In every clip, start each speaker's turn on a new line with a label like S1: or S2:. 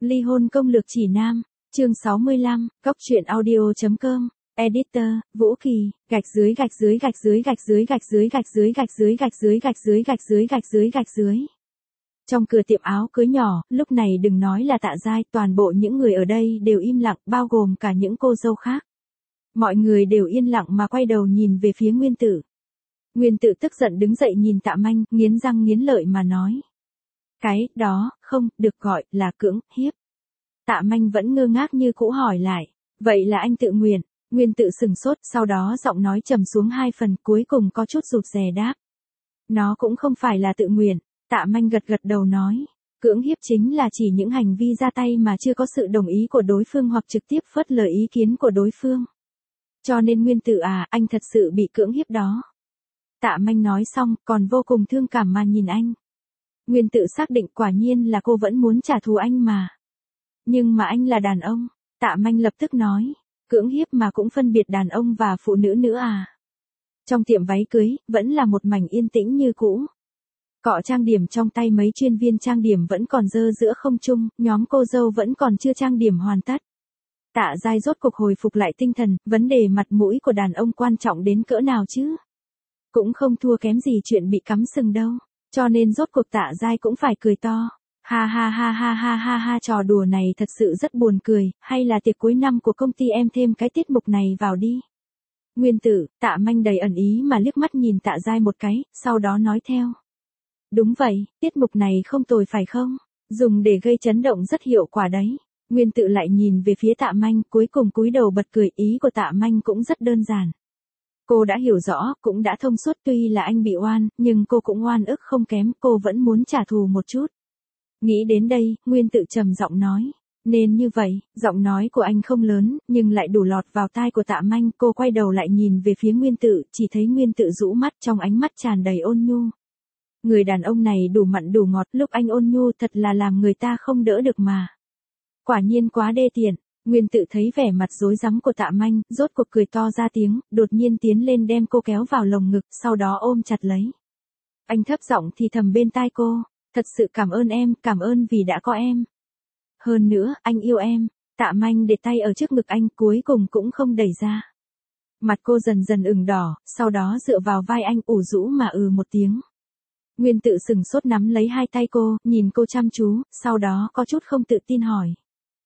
S1: Ly hôn công lược chỉ nam, chương 65, Cóc truyện audio.com, editor, Vũ Kỳ, gạch dưới. Trong cửa tiệm áo cưới nhỏ, lúc này đừng nói là Tạ Giai, toàn bộ những người ở đây đều im lặng, bao gồm cả những cô dâu khác. Mọi người đều yên lặng mà quay đầu nhìn về phía Nguyên Tử. Nguyên Tử tức giận đứng dậy nhìn Tạ Manh, nghiến răng nghiến lợi mà nói. Cái đó, không, được gọi là cưỡng hiếp. Tạ Manh vẫn ngơ ngác như cũ hỏi lại. Vậy là anh tự nguyện. Nguyên Tử sừng sốt, sau đó giọng nói trầm xuống 2 phần, cuối cùng có chút rụt rè đáp. Nó cũng không phải là tự nguyện. Tạ Manh gật đầu nói. Cưỡng hiếp chính là chỉ những hành vi ra tay mà chưa có sự đồng ý của đối phương hoặc trực tiếp phớt lờ ý kiến của đối phương. Cho nên Nguyên Tử à, anh thật sự bị cưỡng hiếp đó. Tạ Manh nói xong, còn vô cùng thương cảm mà nhìn anh. Nguyên Tử xác định quả nhiên là cô vẫn muốn trả thù anh mà. Nhưng mà anh là đàn ông. Tạ Manh lập tức nói. Cưỡng hiếp mà cũng phân biệt đàn ông và phụ nữ nữa à. Trong tiệm váy cưới, vẫn là một mảnh yên tĩnh như cũ. Cọ trang điểm trong tay mấy chuyên viên trang điểm vẫn còn dơ giữa không trung, nhóm cô dâu vẫn còn chưa trang điểm hoàn tất. Tạ Giai rốt cuộc hồi phục lại tinh thần, vấn đề mặt mũi của đàn ông quan trọng đến cỡ nào chứ? Cũng không thua kém gì chuyện bị cắm sừng đâu, cho nên rốt cuộc Tạ Giai cũng phải cười to. Ha, trò đùa này thật sự rất buồn cười, hay là tiệc cuối năm của công ty em thêm cái tiết mục này vào đi. Nguyên Tử, Tạ Manh đầy ẩn ý mà liếc mắt nhìn Tạ Giai một cái, sau đó nói theo. Đúng vậy, tiết mục này không tồi phải không? Dùng để gây chấn động rất hiệu quả đấy. Nguyên Tử lại nhìn về phía Tạ Manh, cuối cùng cúi đầu bật cười, ý của Tạ Manh cũng rất đơn giản. Cô đã hiểu rõ, cũng đã thông suốt, tuy là anh bị oan, nhưng cô cũng oan ức không kém, cô vẫn muốn trả thù một chút. Nghĩ đến đây, Nguyên Tử trầm giọng nói. Nên như vậy, giọng nói của anh không lớn, nhưng lại đủ lọt vào tai của Tạ Manh, cô quay đầu lại nhìn về phía Nguyên Tử, chỉ thấy Nguyên Tử rũ mắt, trong ánh mắt tràn đầy ôn nhu. Người đàn ông này đủ mặn đủ ngọt, lúc anh ôn nhu thật là làm người ta không đỡ được mà. Quả nhiên quá đê tiện. Nguyên Tử thấy vẻ mặt rối rắm của Tạ Manh, rốt cuộc cười to ra tiếng, đột nhiên tiến lên đem cô kéo vào lồng ngực, sau đó ôm chặt lấy. Anh thấp giọng thì thầm bên tai cô, thật sự cảm ơn em, cảm ơn vì đã có em. Hơn nữa, anh yêu em. Tạ Manh để tay ở trước ngực anh, cuối cùng cũng không đẩy ra. Mặt cô dần dần ửng đỏ, sau đó dựa vào vai anh, ủ rũ mà một tiếng. Nguyên Tử sừng sốt nắm lấy hai tay cô, nhìn cô chăm chú, sau đó có chút không tự tin hỏi.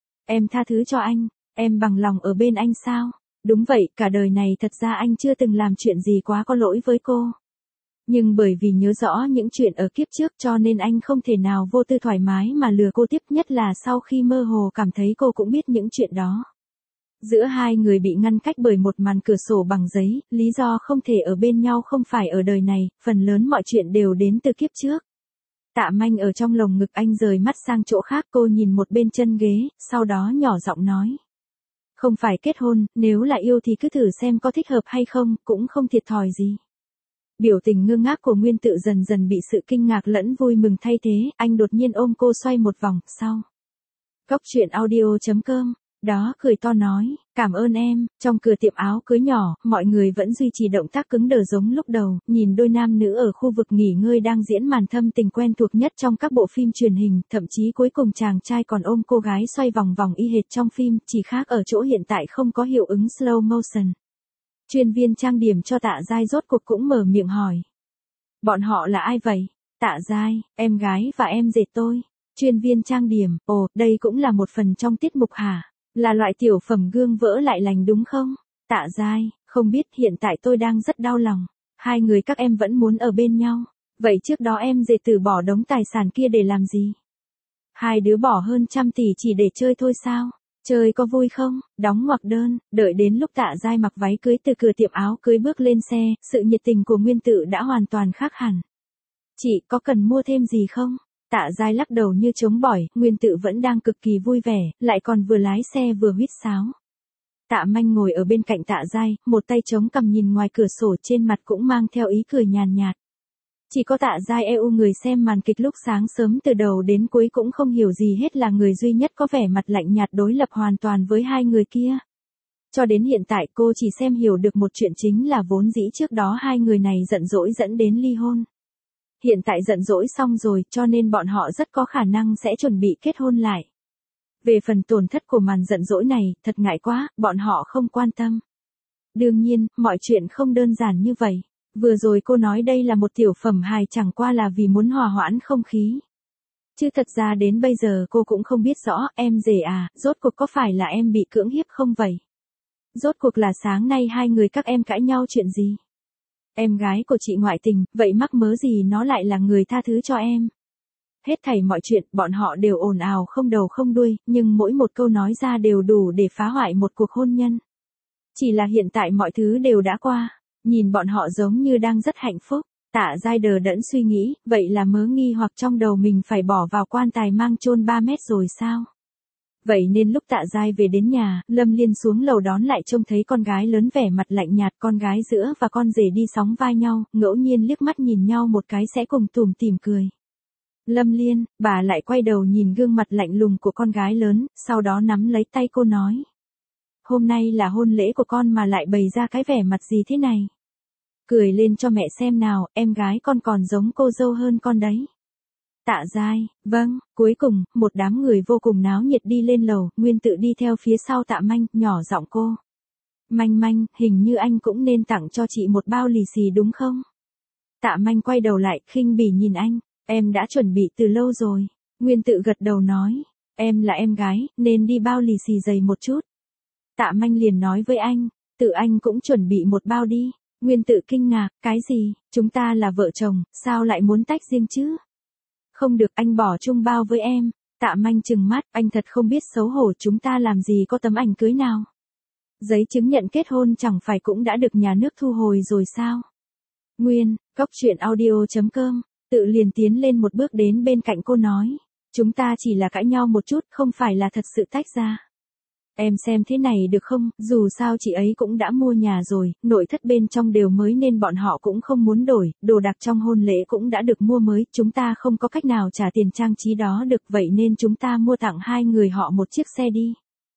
S1: Em tha thứ cho anh, em bằng lòng ở bên anh sao? Đúng vậy, cả đời này thật ra anh chưa từng làm chuyện gì quá có lỗi với cô. Nhưng bởi vì nhớ rõ những chuyện ở kiếp trước cho nên anh không thể nào vô tư thoải mái mà lừa cô, tiếp nhất là sau khi mơ hồ cảm thấy cô cũng biết những chuyện đó. Giữa hai người bị ngăn cách bởi một màn cửa sổ bằng giấy, lý do không thể ở bên nhau không phải ở đời này, phần lớn mọi chuyện đều đến từ kiếp trước. Tạ Manh ở trong lồng ngực anh rời mắt sang chỗ khác, cô nhìn một bên chân ghế, sau đó nhỏ giọng nói. Không phải kết hôn, nếu là yêu thì cứ thử xem có thích hợp hay không, cũng không thiệt thòi gì. Biểu tình ngơ ngác của Nguyên Tử dần dần bị sự kinh ngạc lẫn vui mừng thay thế, anh đột nhiên ôm cô xoay một vòng, sau. Cóc truyện audio.com, đó cười to nói, cảm ơn em. Trong cửa tiệm áo cưới nhỏ, mọi người vẫn duy trì động tác cứng đờ giống lúc đầu, nhìn đôi nam nữ ở khu vực nghỉ ngơi đang diễn màn thâm tình quen thuộc nhất trong các bộ phim truyền hình, thậm chí cuối cùng chàng trai còn ôm cô gái xoay vòng vòng y hệt trong phim, chỉ khác ở chỗ hiện tại không có hiệu ứng slow motion. Chuyên viên trang điểm cho Tạ Giai rốt cuộc cũng mở miệng hỏi. Bọn họ là ai vậy? Tạ Giai, em gái và em dệt tôi. Chuyên viên trang điểm, ồ, đây cũng là một phần trong tiết mục hả? Là loại tiểu phẩm gương vỡ lại lành đúng không? Tạ Giai, không biết, hiện tại tôi đang rất đau lòng. Hai người các em vẫn muốn ở bên nhau. Vậy trước đó em dệt từ bỏ đống tài sản kia để làm gì? Hai đứa bỏ hơn 100 tỷ chỉ để chơi thôi sao? Chơi có vui không? Đóng ngoặc đơn, đợi đến lúc Tạ Giai mặc váy cưới từ cửa tiệm áo cưới bước lên xe, sự nhiệt tình của Nguyên Tử đã hoàn toàn khác hẳn. Chị có cần mua thêm gì không? Tạ Giai lắc đầu như chống bỏi, Nguyên Tử vẫn đang cực kỳ vui vẻ, lại còn vừa lái xe vừa huýt sáo. Tạ Manh ngồi ở bên cạnh Tạ Giai, một tay chống cằm nhìn ngoài cửa sổ, trên mặt cũng mang theo ý cười nhàn nhạt. Chỉ có Tạ Giai người xem màn kịch lúc sáng sớm từ đầu đến cuối cũng không hiểu gì hết là người duy nhất có vẻ mặt lạnh nhạt đối lập hoàn toàn với hai người kia. Cho đến hiện tại cô chỉ xem hiểu được một chuyện, chính là vốn dĩ trước đó hai người này giận dỗi dẫn đến ly hôn. Hiện tại giận dỗi xong rồi, cho nên bọn họ rất có khả năng sẽ chuẩn bị kết hôn lại. Về phần tổn thất của màn giận dỗi này, thật ngại quá, bọn họ không quan tâm. Đương nhiên, mọi chuyện không đơn giản như vậy. Vừa rồi cô nói đây là một tiểu phẩm hài chẳng qua là vì muốn hòa hoãn không khí. Chứ thật ra đến bây giờ cô cũng không biết rõ, em rể à, rốt cuộc có phải là em bị cưỡng hiếp không vậy? Rốt cuộc là sáng nay hai người các em cãi nhau chuyện gì? Em gái của chị ngoại tình, vậy mắc mớ gì nó lại là người tha thứ cho em? Hết thảy mọi chuyện, bọn họ đều ồn ào không đầu không đuôi, nhưng mỗi một câu nói ra đều đủ để phá hoại một cuộc hôn nhân. Chỉ là hiện tại mọi thứ đều đã qua, nhìn bọn họ giống như đang rất hạnh phúc. Tạ Giai đờ đẫn suy nghĩ, vậy là mớ nghi hoặc trong đầu mình phải bỏ vào quan tài mang chôn 3 mét rồi sao? Vậy nên lúc Tạ Giai về đến nhà, Lâm Liên xuống lầu đón lại trông thấy con gái lớn vẻ mặt lạnh nhạt, con gái giữa và con rể đi sóng vai nhau, ngẫu nhiên liếc mắt nhìn nhau một cái sẽ cùng tủm tỉm cười. Lâm Liên, bà lại quay đầu nhìn gương mặt lạnh lùng của con gái lớn, sau đó nắm lấy tay cô nói. Hôm nay là hôn lễ của con mà lại bày ra cái vẻ mặt gì thế này? Cười lên cho mẹ xem nào, em gái con còn giống cô dâu hơn con đấy. Tạ Giai, vâng, cuối cùng, một đám người vô cùng náo nhiệt đi lên lầu, Nguyên Tự đi theo phía sau Tạ Manh, nhỏ giọng cô. Manh Manh, hình như anh cũng nên tặng cho chị một bao lì xì đúng không? Tạ Manh quay đầu lại, khinh bỉ nhìn anh, em đã chuẩn bị từ lâu rồi. Nguyên Tự gật đầu nói, em là em gái, nên đi bao lì xì dày một chút. Tạ Manh liền nói với anh, tự anh cũng chuẩn bị một bao đi. Nguyên Tự kinh ngạc, cái gì, chúng ta là vợ chồng, sao lại muốn tách riêng chứ? Không được, anh bỏ chung bao với em. Tạ Manh trừng mắt, anh thật không biết xấu hổ, chúng ta làm gì có tấm ảnh cưới nào. Giấy chứng nhận kết hôn chẳng phải cũng đã được nhà nước thu hồi rồi sao? Nguyên, Cóc Truyện Audio.com, Tự liền tiến lên một bước đến bên cạnh cô nói. Chúng ta chỉ là cãi nhau một chút, không phải là thật sự tách ra. Em xem thế này được không, dù sao chị ấy cũng đã mua nhà rồi, nội thất bên trong đều mới nên bọn họ cũng không muốn đổi, đồ đạc trong hôn lễ cũng đã được mua mới, chúng ta không có cách nào trả tiền trang trí đó được, vậy nên chúng ta mua tặng hai người họ một chiếc xe đi.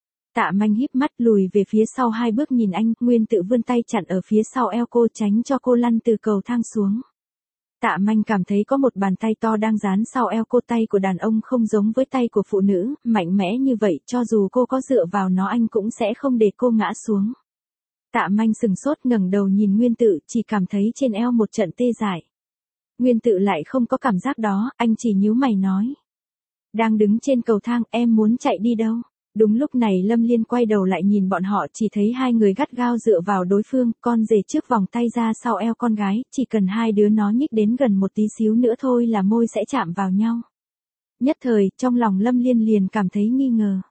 S1: Tạ Manh híp mắt lùi về phía sau 2 bước nhìn anh, Nguyên Tự vươn tay chặn ở phía sau eo cô tránh cho cô lăn từ cầu thang xuống. Tạ Manh cảm thấy có một bàn tay to đang dán sau eo cô, tay của đàn ông không giống với tay của phụ nữ, mạnh mẽ như vậy, cho dù cô có dựa vào nó anh cũng sẽ không để cô ngã xuống. Tạ Manh sừng sốt ngẩng đầu nhìn Nguyên Tự, chỉ cảm thấy trên eo một trận tê dại. Nguyên Tự lại không có cảm giác đó, anh chỉ nhíu mày nói. Đang đứng trên cầu thang, em muốn chạy đi đâu? Đúng lúc này Lâm Liên quay đầu lại nhìn bọn họ, chỉ thấy hai người gắt gao dựa vào đối phương, con rể trước vòng tay ra sau eo con gái, chỉ cần hai đứa nó nhích đến gần một tí xíu nữa thôi là môi sẽ chạm vào nhau. Nhất thời, trong lòng Lâm Liên liền cảm thấy nghi ngờ.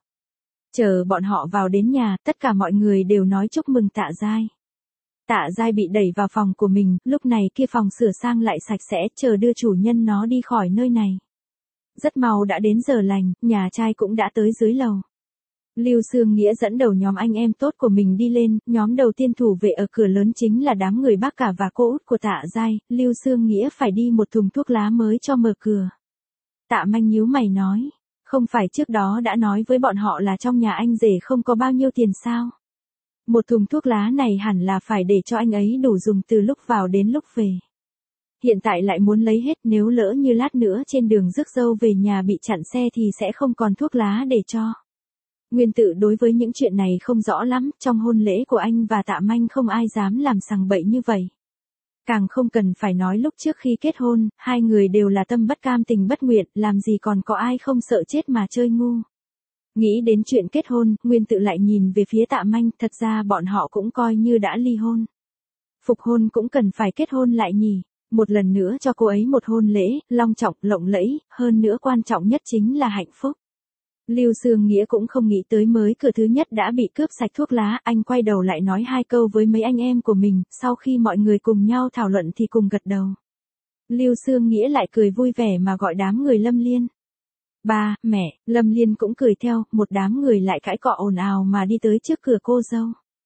S1: Chờ bọn họ vào đến nhà, tất cả mọi người đều nói chúc mừng Tạ Giai. Tạ Giai bị đẩy vào phòng của mình, lúc này kia phòng sửa sang lại sạch sẽ, chờ đưa chủ nhân nó đi khỏi nơi này. Rất mau đã đến giờ lành, nhà trai cũng đã tới dưới lầu. Lưu Sương Nghĩa dẫn đầu nhóm anh em tốt của mình đi lên, nhóm đầu tiên thủ vệ ở cửa lớn chính là đám người bác cả và cô út của Tạ Giai, Lưu Sương Nghĩa phải đi một thùng thuốc lá mới cho mở cửa. Tạ Manh nhíu mày nói, không phải trước đó đã nói với bọn họ là trong nhà anh rể không có bao nhiêu tiền sao? Một thùng thuốc lá này hẳn là phải để cho anh ấy đủ dùng từ lúc vào đến lúc về. Hiện tại lại muốn lấy hết, nếu lỡ như lát nữa trên đường rước dâu về nhà bị chặn xe thì sẽ không còn thuốc lá để cho. Nguyên Tự đối với những chuyện này không rõ lắm, trong hôn lễ của anh và Tạ Manh không ai dám làm sằng bậy như vậy. Càng không cần phải nói lúc trước khi kết hôn, hai người đều là tâm bất cam tình bất nguyện, làm gì còn có ai không sợ chết mà chơi ngu. Nghĩ đến chuyện kết hôn, Nguyên Tự lại nhìn về phía Tạ Manh, thật ra bọn họ cũng coi như đã ly hôn. Phục hôn cũng cần phải kết hôn lại nhỉ, một lần nữa cho cô ấy một hôn lễ, long trọng, lộng lẫy, hơn nữa quan trọng nhất chính là hạnh phúc. Lưu Sương Nghĩa cũng không nghĩ tới mới cửa thứ nhất đã bị cướp sạch thuốc lá, anh quay đầu lại nói 2 câu với mấy anh em của mình, sau khi mọi người cùng nhau thảo luận thì cùng gật đầu. Lưu Sương Nghĩa lại cười vui vẻ mà gọi đám người Lâm Liên. Ba, mẹ, Lâm Liên cũng cười theo, một đám người lại cãi cọ ồn ào mà đi tới trước cửa cô dâu.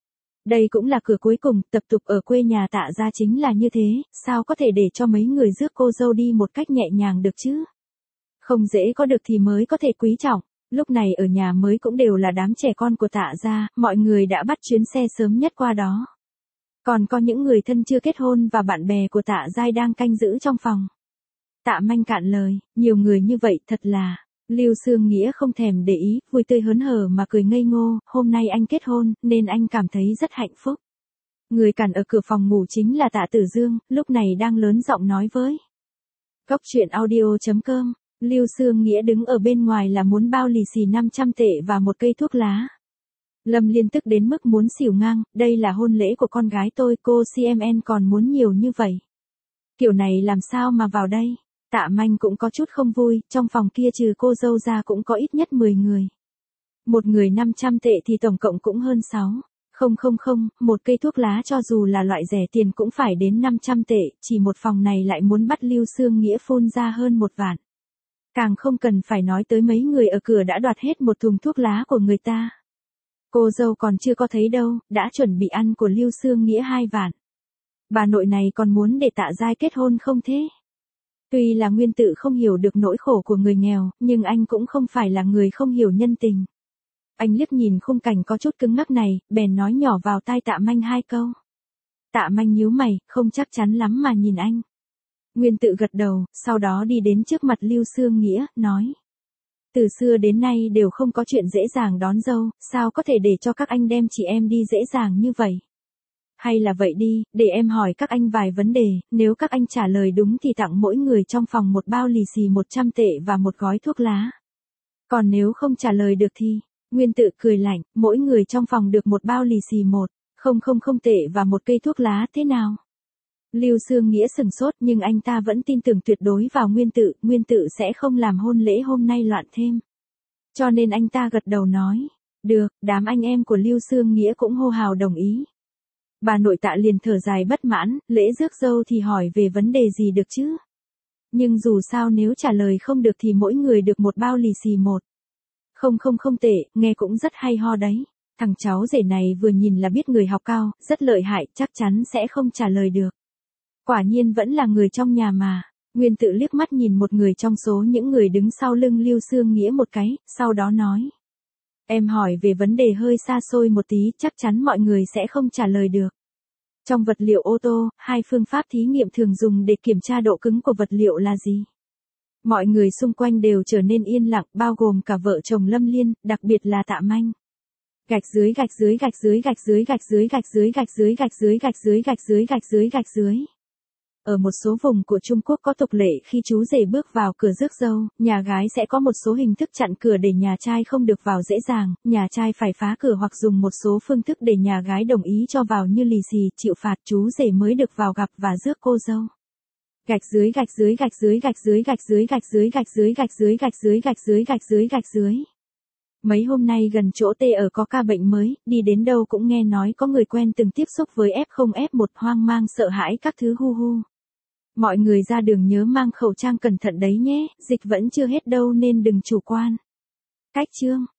S1: Đây cũng là cửa cuối cùng, tập tục ở quê nhà Tạ gia chính là như thế, sao có thể để cho mấy người rước cô dâu đi một cách nhẹ nhàng được chứ? Không dễ có được thì mới có thể quý trọng. Lúc này ở nhà mới cũng đều là đám trẻ con của Tạ gia, mọi người đã bắt chuyến xe sớm nhất qua đó. Còn có những người thân chưa kết hôn và bạn bè của Tạ Giai đang canh giữ trong phòng. Tạ Manh cạn lời, nhiều người như vậy thật là, Lưu Sương Nghĩa không thèm để ý, vui tươi hớn hở mà cười ngây ngô, hôm nay anh kết hôn, nên anh cảm thấy rất hạnh phúc. Người cản ở cửa phòng ngủ chính là Tạ Tử Dương, lúc này đang lớn giọng nói với. Góc truyện audio.com, Lưu Sương Nghĩa đứng ở bên ngoài là muốn bao lì xì 500 tệ và một cây thuốc lá. Lâm Liên tức đến mức muốn xỉu ngang, đây là hôn lễ của con gái tôi, cô CMN còn muốn nhiều như vậy. Kiểu này làm sao mà vào đây? Tạ Manh cũng có chút không vui, trong phòng kia trừ cô dâu ra cũng có ít nhất 10 người. Một người 500 tệ thì tổng cộng cũng hơn 6. Không, một cây thuốc lá cho dù là loại rẻ tiền cũng phải đến 500 tệ, chỉ một phòng này lại muốn bắt Lưu Sương Nghĩa phun ra hơn 1 vạn. Càng không cần phải nói tới mấy người ở cửa đã đoạt hết một thùng thuốc lá của người ta. Cô dâu còn chưa có thấy đâu, đã chuẩn bị ăn của Lưu Sương Nghĩa 2 vạn. Bà nội này còn muốn để Tạ Giai kết hôn không thế? Tuy là Nguyên Tự không hiểu được nỗi khổ của người nghèo, nhưng anh cũng không phải là người không hiểu nhân tình. Anh liếc nhìn khung cảnh có chút cứng ngắc này, bèn nói nhỏ vào tai Tạ Manh 2 câu. Tạ Manh nhíu mày, không chắc chắn lắm mà nhìn anh. Nguyên Tự gật đầu, sau đó đi đến trước mặt Lưu Sương Nghĩa, nói. Từ xưa đến nay đều không có chuyện dễ dàng đón dâu, sao có thể để cho các anh đem chị em đi dễ dàng như vậy? Hay là vậy đi, để em hỏi các anh vài vấn đề, nếu các anh trả lời đúng thì tặng mỗi người trong phòng một bao lì xì 100 tệ và một gói thuốc lá. Còn nếu không trả lời được thì, Nguyên Tự cười lạnh, mỗi người trong phòng được một bao lì xì 1,000 tệ và một cây thuốc lá thế nào? Lưu Sương Nghĩa sừng sốt nhưng anh ta vẫn tin tưởng tuyệt đối vào Nguyên Tự sẽ không làm hôn lễ hôm nay loạn thêm. Cho nên anh ta gật đầu nói, được, đám anh em của Lưu Sương Nghĩa cũng hô hào đồng ý. Bà nội Tạ liền thở dài bất mãn, lễ rước dâu thì hỏi về vấn đề gì được chứ? Nhưng dù sao nếu trả lời không được thì mỗi người được một bao lì xì 1,000 tệ, nghe cũng rất hay ho đấy. Thằng cháu rể này vừa nhìn là biết người học cao, rất lợi hại, chắc chắn sẽ không trả lời được. Quả nhiên vẫn là người trong nhà mà. Nguyên Tự liếc mắt nhìn một người trong số những người đứng sau lưng Lưu Sương Nghĩa một cái, sau đó nói. Em hỏi về vấn đề hơi xa xôi một tí, chắc chắn mọi người sẽ không trả lời được. Trong vật liệu ô tô, 2 phương pháp thí nghiệm thường dùng để kiểm tra độ cứng của vật liệu là gì? Mọi người xung quanh đều trở nên yên lặng, bao gồm cả vợ chồng Lâm Liên, đặc biệt là Tạ Manh. Gạch dưới. Ở một số vùng của Trung Quốc có tục lệ khi chú rể bước vào cửa rước dâu, nhà gái sẽ có một số hình thức chặn cửa để nhà trai không được vào dễ dàng, nhà trai phải phá cửa hoặc dùng một số phương thức để nhà gái đồng ý cho vào như lì xì, chịu phạt chú rể mới được vào gặp và rước cô dâu. Gạch dưới. Mấy hôm nay gần chỗ T ở có ca bệnh mới, đi đến đâu cũng nghe nói có người quen từng tiếp xúc với F0 F1 hoang mang sợ hãi các thứ hu. Mọi người ra đường nhớ mang khẩu trang cẩn thận đấy nhé, dịch vẫn chưa hết đâu nên đừng chủ quan. Cách chương